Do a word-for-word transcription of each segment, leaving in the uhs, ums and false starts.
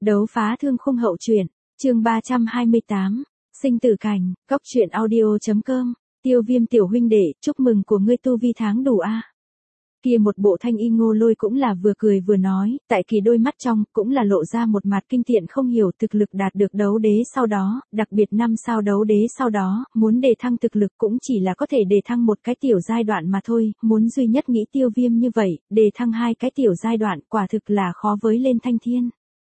Đấu phá thương khung hậu truyện, chương ba trăm hai mươi tám, sinh tử cảnh, góc truyện audio.com, Tiêu Viêm tiểu huynh đệ, chúc mừng của ngươi tu vi tháng đủ a. Kia một bộ thanh y Ngô Lôi cũng là vừa cười vừa nói, tại kỳ đôi mắt trong, cũng là lộ ra một mặt kinh tiện không hiểu thực lực đạt được đấu đế sau đó, đặc biệt năm sao đấu đế sau đó, muốn đề thăng thực lực cũng chỉ là có thể đề thăng một cái tiểu giai đoạn mà thôi, muốn duy nhất nghĩ Tiêu Viêm như vậy, đề thăng hai cái tiểu giai đoạn, quả thực là khó với lên thanh thiên.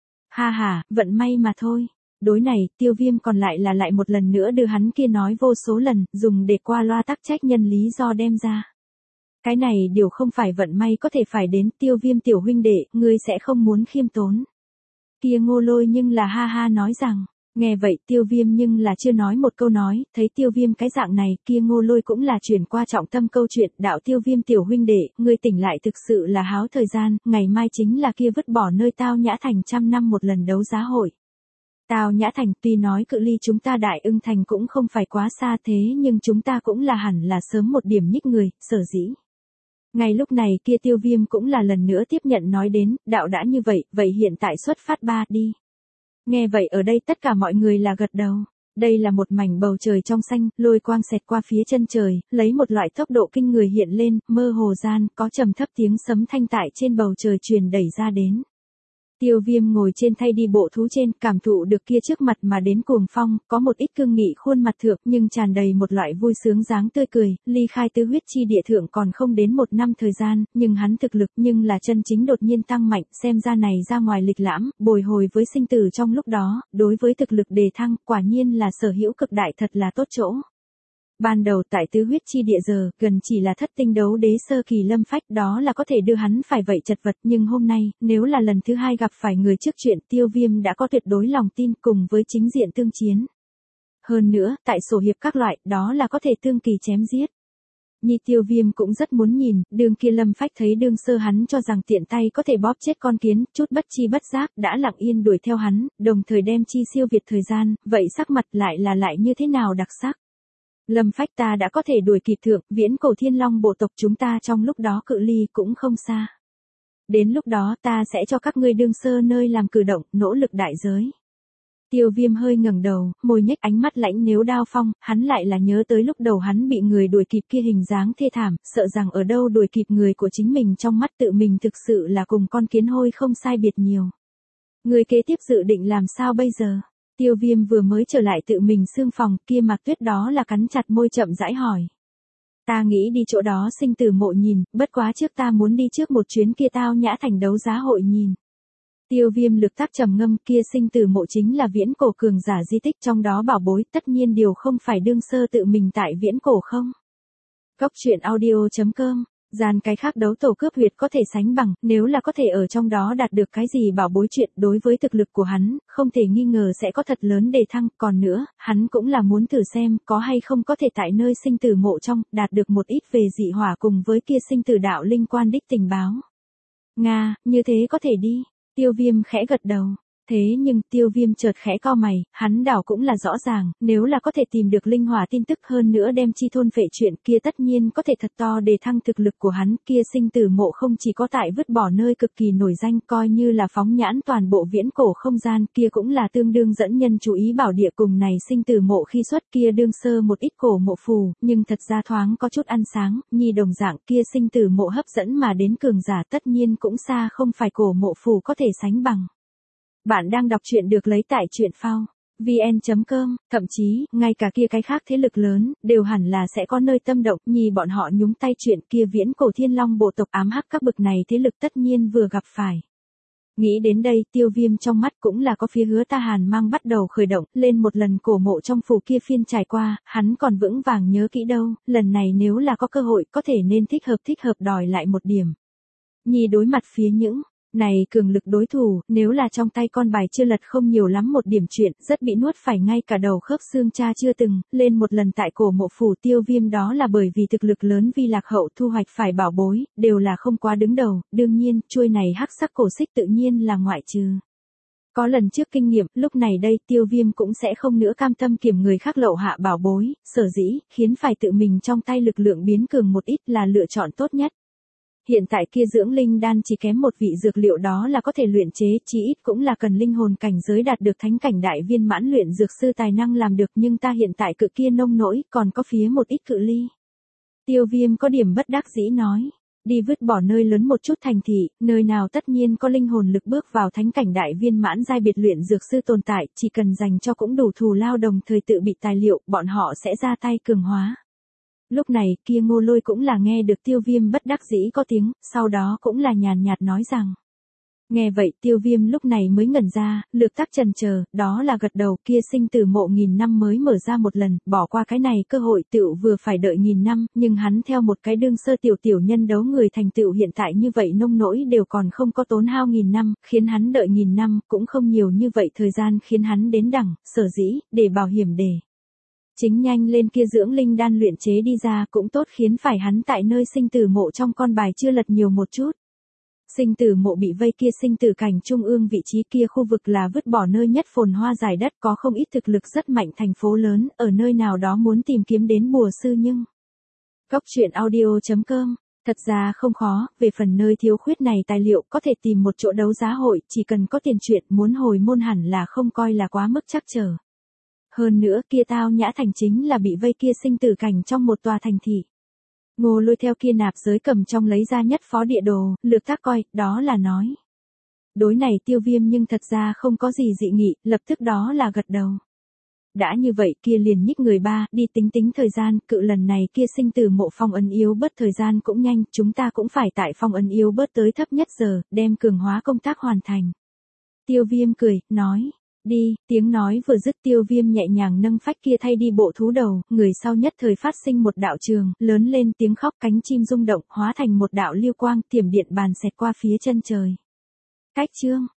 Ha ha, vận may mà thôi. Đối này, Tiêu Viêm còn lại là lại một lần nữa đưa hắn kia nói vô số lần, dùng để qua loa tắc trách nhân lý do đem ra. Cái này điều không phải vận may có thể phải đến, Tiêu Viêm tiểu huynh đệ, ngươi sẽ không muốn khiêm tốn. Kia Ngô Lôi nhưng là ha ha nói rằng, nghe vậy Tiêu Viêm nhưng là chưa nói một câu nói, thấy Tiêu Viêm cái dạng này, kia Ngô Lôi cũng là chuyển qua trọng tâm câu chuyện, đạo Tiêu Viêm tiểu huynh đệ, ngươi tỉnh lại thực sự là háo thời gian, ngày mai chính là kia vứt bỏ nơi Tao Nhã Thành trăm năm một lần đấu giá hội. Tao Nhã Thành tuy nói cự ly chúng ta Đại Ưng Thành cũng không phải quá xa thế nhưng chúng ta cũng là hẳn là sớm một điểm nhích người, sở dĩ. Ngay lúc này kia Tiêu Viêm cũng là lần nữa tiếp nhận nói đến, đạo đã như vậy, vậy hiện tại xuất phát ba đi. Nghe vậy ở đây tất cả mọi người là gật đầu. Đây là một mảnh bầu trời trong xanh, lôi quang xẹt qua phía chân trời, lấy một loại tốc độ kinh người hiện lên, mơ hồ gian, có trầm thấp tiếng sấm thanh tại trên bầu trời truyền đẩy ra đến. Tiêu Viêm ngồi trên thay đi bộ thú trên, cảm thụ được kia trước mặt mà đến cuồng phong, có một ít cương nghị khuôn mặt thượng nhưng tràn đầy một loại vui sướng dáng tươi cười, ly khai tứ huyết chi địa thượng còn không đến một năm thời gian, nhưng hắn thực lực nhưng là chân chính đột nhiên tăng mạnh, xem ra này ra ngoài lịch lãm, bồi hồi với sinh tử trong lúc đó, đối với thực lực đề thăng, quả nhiên là sở hữu cực đại thật là tốt chỗ. Ban đầu tại tứ huyết chi địa giờ, gần chỉ là thất tinh đấu đế sơ kỳ lâm phách đó là có thể đưa hắn phải vậy chật vật nhưng hôm nay, nếu là lần thứ hai gặp phải người trước chuyện Tiêu Viêm đã có tuyệt đối lòng tin cùng với chính diện tương chiến. Hơn nữa, tại sổ hiệp các loại, đó là có thể tương kỳ chém giết. Nhi Tiêu Viêm cũng rất muốn nhìn, đường kia lâm phách thấy đường sơ hắn cho rằng tiện tay có thể bóp chết con kiến, chút bất chi bất giác, đã lặng yên đuổi theo hắn, đồng thời đem chi siêu việt thời gian, vậy sắc mặt lại là lại như thế nào đặc sắc. Lâm phách ta đã có thể đuổi kịp thượng, viễn cổ thiên long bộ tộc chúng ta trong lúc đó cự ly cũng không xa. Đến lúc đó ta sẽ cho các ngươi đương sơ nơi làm cử động, nỗ lực đại giới. Tiêu Viêm hơi ngẩng đầu, môi nhếch ánh mắt lãnh nếu đao phong, hắn lại là nhớ tới lúc đầu hắn bị người đuổi kịp kia hình dáng thê thảm, sợ rằng ở đâu đuổi kịp người của chính mình trong mắt tự mình thực sự là cùng con kiến hôi không sai biệt nhiều. Người kế tiếp dự định làm sao bây giờ? Tiêu Viêm vừa mới trở lại tự mình xương phòng, kia Mạc Tuyết đó là cắn chặt môi chậm rãi hỏi. Ta nghĩ đi chỗ đó sinh tử mộ nhìn, bất quá trước ta muốn đi trước một chuyến kia Tao Nhã Thành đấu giá hội nhìn. Tiêu Viêm lực tác trầm ngâm, kia sinh tử mộ chính là viễn cổ cường giả di tích trong đó bảo bối, tất nhiên điều không phải đương sơ tự mình tại viễn cổ không. Góc truyện audio.com, gian cái khác đấu tổ cướp huyệt có thể sánh bằng, nếu là có thể ở trong đó đạt được cái gì bảo bối chuyện đối với thực lực của hắn, không thể nghi ngờ sẽ có thật lớn đề thăng, còn nữa, hắn cũng là muốn thử xem có hay không có thể tại nơi sinh tử mộ trong, đạt được một ít về dị hỏa cùng với kia sinh tử đạo linh quan đích tình báo. Nga, như thế có thể đi, Tiêu Viêm khẽ gật đầu. Thế nhưng Tiêu Viêm chợt khẽ cau mày, hắn đảo cũng là rõ ràng, nếu là có thể tìm được linh hỏa tin tức hơn nữa đem chi thôn phệ chuyện kia tất nhiên có thể thật to để thăng thực lực của hắn, kia sinh tử mộ không chỉ có tại vứt bỏ nơi cực kỳ nổi danh coi như là phóng nhãn toàn bộ viễn cổ không gian kia cũng là tương đương dẫn nhân chú ý bảo địa cùng này sinh tử mộ khi xuất kia đương sơ một ít cổ mộ phù, nhưng thật ra thoáng có chút ăn sáng, nhi đồng dạng kia sinh tử mộ hấp dẫn mà đến cường giả tất nhiên cũng xa không phải cổ mộ phù có thể sánh bằng. Bạn đang đọc truyện được lấy tại truyện phao vn chấm com, thậm chí, ngay cả kia cái khác thế lực lớn, đều hẳn là sẽ có nơi tâm động, nhì bọn họ nhúng tay chuyện kia viễn cổ thiên long bộ tộc ám hắc các bực này thế lực tất nhiên vừa gặp phải. Nghĩ đến đây, Tiêu Viêm trong mắt cũng là có phía Hứa Ta Hàn mang bắt đầu khởi động, lên một lần cổ mộ trong phủ kia phiên trải qua, hắn còn vững vàng nhớ kỹ đâu, lần này nếu là có cơ hội có thể nên thích hợp thích hợp đòi lại một điểm. Nhì đối mặt phía những này cường lực đối thủ, nếu là trong tay con bài chưa lật không nhiều lắm một điểm chuyện, rất bị nuốt phải ngay cả đầu khớp xương cha chưa từng, lên một lần tại cổ mộ phủ Tiêu Viêm đó là bởi vì thực lực lớn vi lạc hậu thu hoạch phải bảo bối, đều là không quá đứng đầu, đương nhiên, chuôi này hắc sắc cổ xích tự nhiên là ngoại trừ. Có lần trước kinh nghiệm, lúc này đây Tiêu Viêm cũng sẽ không nữa cam tâm kiểm người khác lậu hạ bảo bối, sở dĩ, khiến phải tự mình trong tay lực lượng biến cường một ít là lựa chọn tốt nhất. Hiện tại kia dưỡng linh đan chỉ kém một vị dược liệu đó là có thể luyện chế, chí ít cũng là cần linh hồn cảnh giới đạt được thánh cảnh đại viên mãn luyện dược sư tài năng làm được, nhưng ta hiện tại cự kia nông nỗi, còn có phía một ít cự ly. Tiêu Viêm có điểm bất đắc dĩ nói, đi vứt bỏ nơi lớn một chút thành thị, nơi nào tất nhiên có linh hồn lực bước vào thánh cảnh đại viên mãn giai biệt luyện dược sư tồn tại, chỉ cần dành cho cũng đủ thù lao đồng thời tự bị tài liệu, bọn họ sẽ ra tay cường hóa. Lúc này, kia Ngô Lôi cũng là nghe được Tiêu Viêm bất đắc dĩ có tiếng, sau đó cũng là nhàn nhạt nói rằng. Nghe vậy Tiêu Viêm lúc này mới ngẩn ra, lược tác trần chờ, đó là gật đầu, kia sinh tử mộ nghìn năm mới mở ra một lần, bỏ qua cái này cơ hội tựu vừa phải đợi nghìn năm, nhưng hắn theo một cái đương sơ tiểu tiểu nhân đấu người thành tựu hiện tại như vậy nông nỗi đều còn không có tốn hao nghìn năm, khiến hắn đợi nghìn năm, cũng không nhiều như vậy thời gian khiến hắn đến đẳng, sở dĩ, để bảo hiểm để. Chính nhanh lên kia dưỡng linh đan luyện chế đi ra cũng tốt khiến phải hắn tại nơi sinh tử mộ trong con bài chưa lật nhiều một chút. Sinh tử mộ bị vây kia sinh tử cảnh trung ương vị trí kia khu vực là vứt bỏ nơi nhất phồn hoa giải đất có không ít thực lực rất mạnh thành phố lớn, ở nơi nào đó muốn tìm kiếm đến bùa sư nhưng. Góc truyện audio chấm com, thật ra không khó, về phần nơi thiếu khuyết này tài liệu có thể tìm một chỗ đấu giá hội, chỉ cần có tiền chuyện muốn hồi môn hẳn là không coi là quá mức trắc trở. Hơn nữa kia Tao Nhã Thành chính là bị vây kia sinh tử cảnh trong một tòa thành thị. Ngô Lôi theo kia nạp giới cầm trong lấy ra nhất phó địa đồ, lược tác coi, đó là nói. Đối này Tiêu Viêm nhưng thật ra không có gì dị nghị, lập tức đó là gật đầu. Đã như vậy kia liền nhích người ba, đi tính tính thời gian, cự lần này kia sinh tử mộ phong ấn yếu bớt thời gian cũng nhanh, chúng ta cũng phải tại phong ấn yếu bớt tới thấp nhất giờ, đem cường hóa công tác hoàn thành. Tiêu Viêm cười, nói. Đi, tiếng nói vừa dứt Tiêu Viêm nhẹ nhàng nâng phách kia thay đi bộ thú đầu, người sau nhất thời phát sinh một đạo trường, lớn lên tiếng khóc cánh chim rung động, hóa thành một đạo lưu quang, tiềm điện bàn xẹt qua phía chân trời. Cách chương